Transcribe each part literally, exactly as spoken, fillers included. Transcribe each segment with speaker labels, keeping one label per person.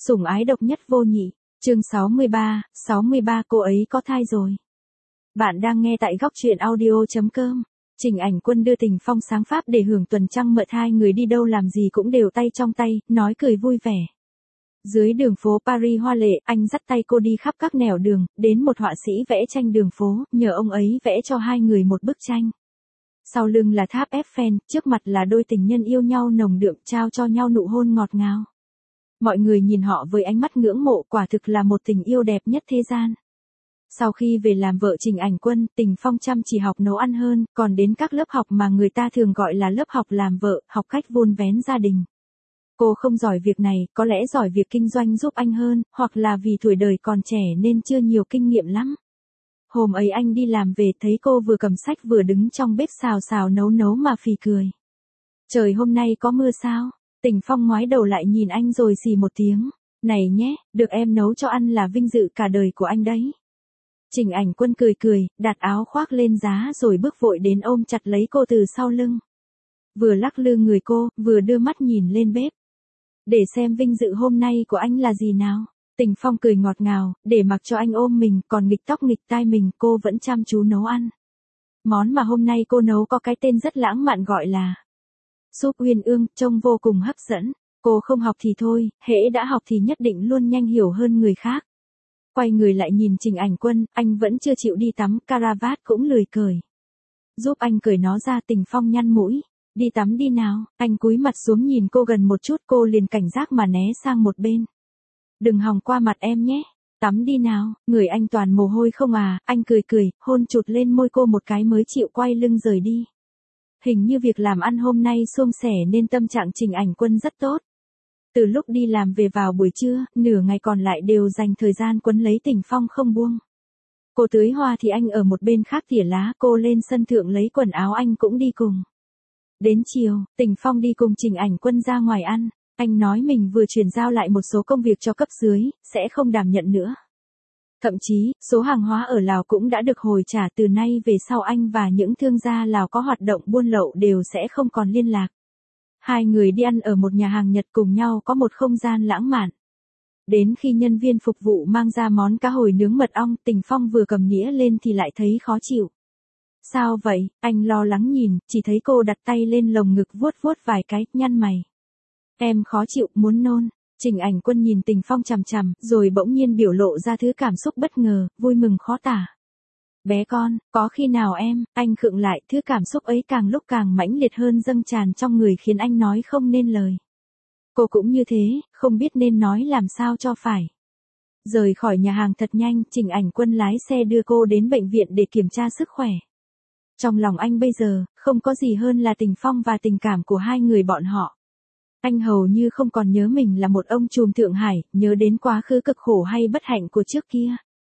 Speaker 1: Sủng ái độc nhất vô nhị. Chương sáu mươi ba, sáu mươi ba cô ấy có thai rồi. Bạn đang nghe tại góc truyện audio chấm com. Trình Ảnh Quân đưa Tình Phong sáng pháp để hưởng tuần trăng mật, hai người đi đâu làm gì cũng đều tay trong tay, nói cười vui vẻ. Dưới đường phố Paris hoa lệ, anh dắt tay cô đi khắp các nẻo đường, đến một họa sĩ vẽ tranh đường phố, nhờ ông ấy vẽ cho hai người một bức tranh. Sau lưng là tháp Eiffel, trước mặt là đôi tình nhân yêu nhau nồng đượm, trao cho nhau nụ hôn ngọt ngào. Mọi người nhìn họ với ánh mắt ngưỡng mộ, quả thực là một tình yêu đẹp nhất thế gian. Sau khi về làm vợ Trình Ảnh Quân, Tình Phong chăm chỉ học nấu ăn hơn, còn đến các lớp học mà người ta thường gọi là lớp học làm vợ, học cách vun vén gia đình. Cô không giỏi việc này, có lẽ giỏi việc kinh doanh giúp anh hơn, hoặc là vì tuổi đời còn trẻ nên chưa nhiều kinh nghiệm lắm. Hôm ấy anh đi làm về thấy cô vừa cầm sách vừa đứng trong bếp xào xào nấu nấu mà phì cười. Trời hôm nay có mưa sao? Tình Phong ngoái đầu lại nhìn anh rồi xì một tiếng. Này nhé, được em nấu cho ăn là vinh dự cả đời của anh đấy. Trình Ảnh Quân cười cười, đặt áo khoác lên giá rồi bước vội đến ôm chặt lấy cô từ sau lưng. Vừa lắc lư người cô, vừa đưa mắt nhìn lên bếp. Để xem vinh dự hôm nay của anh là gì nào. Tình Phong cười ngọt ngào, để mặc cho anh ôm mình, còn nghịch tóc nghịch tai mình, cô vẫn chăm chú nấu ăn. Món mà hôm nay cô nấu có cái tên rất lãng mạn gọi là súp uyên ương, trông vô cùng hấp dẫn. Cô không học thì thôi, hễ đã học thì nhất định luôn nhanh hiểu hơn người khác. Quay người lại nhìn Trình Ảnh Quân, anh vẫn chưa chịu đi tắm, caravat cũng lười cởi. Giúp anh cởi nó ra. Tình Phong nhăn mũi. Đi tắm đi nào. Anh cúi mặt xuống nhìn cô gần một chút, cô liền cảnh giác mà né sang một bên. Đừng hòng qua mặt em nhé. Tắm đi nào. Người anh toàn mồ hôi không à. Anh cười cười, hôn chụt lên môi cô một cái mới chịu quay lưng rời đi. Hình như việc làm ăn hôm nay suôn sẻ nên tâm trạng Trình Ảnh Quân rất tốt. Từ lúc đi làm về vào buổi trưa, nửa ngày còn lại đều dành thời gian quấn lấy Tình Phong không buông. Cô tưới hoa thì anh ở một bên khác tỉa lá, cô lên sân thượng lấy quần áo anh cũng đi cùng. Đến chiều, Tình Phong đi cùng Trình Ảnh Quân ra ngoài ăn. Anh nói mình vừa chuyển giao lại một số công việc cho cấp dưới, sẽ không đảm nhận nữa. Thậm chí, số hàng hóa ở Lào cũng đã được hồi trả, từ nay về sau anh và những thương gia Lào có hoạt động buôn lậu đều sẽ không còn liên lạc. Hai người đi ăn ở một nhà hàng Nhật cùng nhau, có một không gian lãng mạn. Đến khi nhân viên phục vụ mang ra món cá hồi nướng mật ong, Tình Phong vừa cầm nĩa lên thì lại thấy khó chịu. Sao vậy? Anh lo lắng nhìn, chỉ thấy cô đặt tay lên lồng ngực vuốt vuốt vài cái, nhăn mày. Em khó chịu, muốn nôn. Trình Ảnh Quân nhìn Tình Phong chằm chằm, rồi bỗng nhiên biểu lộ ra thứ cảm xúc bất ngờ, vui mừng khó tả. Bé con, có khi nào em, anh khựng lại, thứ cảm xúc ấy càng lúc càng mãnh liệt hơn dâng tràn trong người khiến anh nói không nên lời. Cô cũng như thế, không biết nên nói làm sao cho phải. Rời khỏi nhà hàng thật nhanh, Trình Ảnh Quân lái xe đưa cô đến bệnh viện để kiểm tra sức khỏe. Trong lòng anh bây giờ, không có gì hơn là Tình Phong và tình cảm của hai người bọn họ. Anh hầu như không còn nhớ mình là một ông trùm Thượng Hải, nhớ đến quá khứ cực khổ hay bất hạnh của trước kia.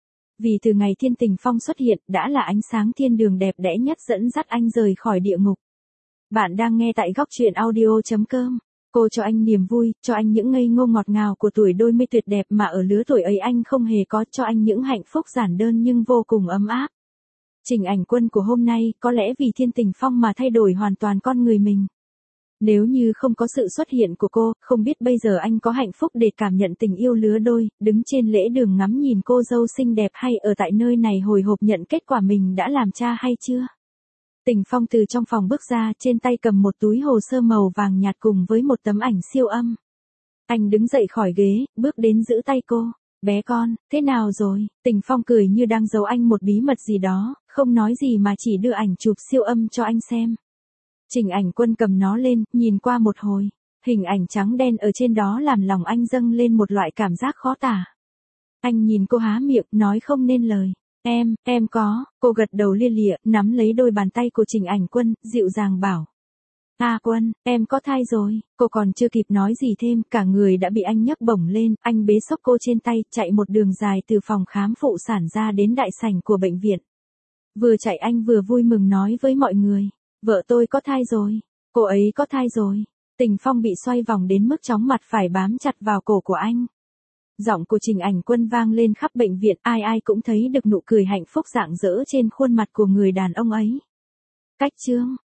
Speaker 1: Vì từ ngày Thiên Tình Phong xuất hiện, đã là ánh sáng thiên đường đẹp đẽ nhất dẫn dắt anh rời khỏi địa ngục. Bạn đang nghe tại góc truyện audio chấm com. Cô cho anh niềm vui, cho anh những ngây ngô ngọt ngào của tuổi đôi mươi tuyệt đẹp mà ở lứa tuổi ấy anh không hề có, cho anh những hạnh phúc giản đơn nhưng vô cùng ấm áp. Trình Ảnh Quân của hôm nay, có lẽ vì Thiên Tình Phong mà thay đổi hoàn toàn con người mình. Nếu như không có sự xuất hiện của cô, không biết bây giờ anh có hạnh phúc để cảm nhận tình yêu lứa đôi, đứng trên lễ đường ngắm nhìn cô dâu xinh đẹp, hay ở tại nơi này hồi hộp nhận kết quả mình đã làm cha hay chưa. Tình Phong từ trong phòng bước ra, trên tay cầm một túi hồ sơ màu vàng nhạt cùng với một tấm ảnh siêu âm. Anh đứng dậy khỏi ghế, bước đến giữ tay cô. Bé con, thế nào rồi? Tình Phong cười như đang giấu anh một bí mật gì đó, không nói gì mà chỉ đưa ảnh chụp siêu âm cho anh xem. Trình Ảnh Quân cầm nó lên, nhìn qua một hồi. Hình ảnh trắng đen ở trên đó làm lòng anh dâng lên một loại cảm giác khó tả. Anh nhìn cô há miệng, nói không nên lời. Em, em có. Cô gật đầu lia lịa, nắm lấy đôi bàn tay của Trình Ảnh Quân, dịu dàng bảo. À Quân, em có thai rồi. Cô còn chưa kịp nói gì thêm, cả người đã bị anh nhấc bổng lên, anh bế xốc cô trên tay, chạy một đường dài từ phòng khám phụ sản ra đến đại sảnh của bệnh viện. Vừa chạy anh vừa vui mừng nói với mọi người. Vợ tôi có thai rồi. Cô ấy có thai rồi. Tình Phong bị xoay vòng đến mức chóng mặt phải bám chặt vào cổ của anh. Giọng của Trình Ảnh Quân vang lên khắp bệnh viện, ai ai cũng thấy được nụ cười hạnh phúc rạng rỡ trên khuôn mặt của người đàn ông ấy. Cách chương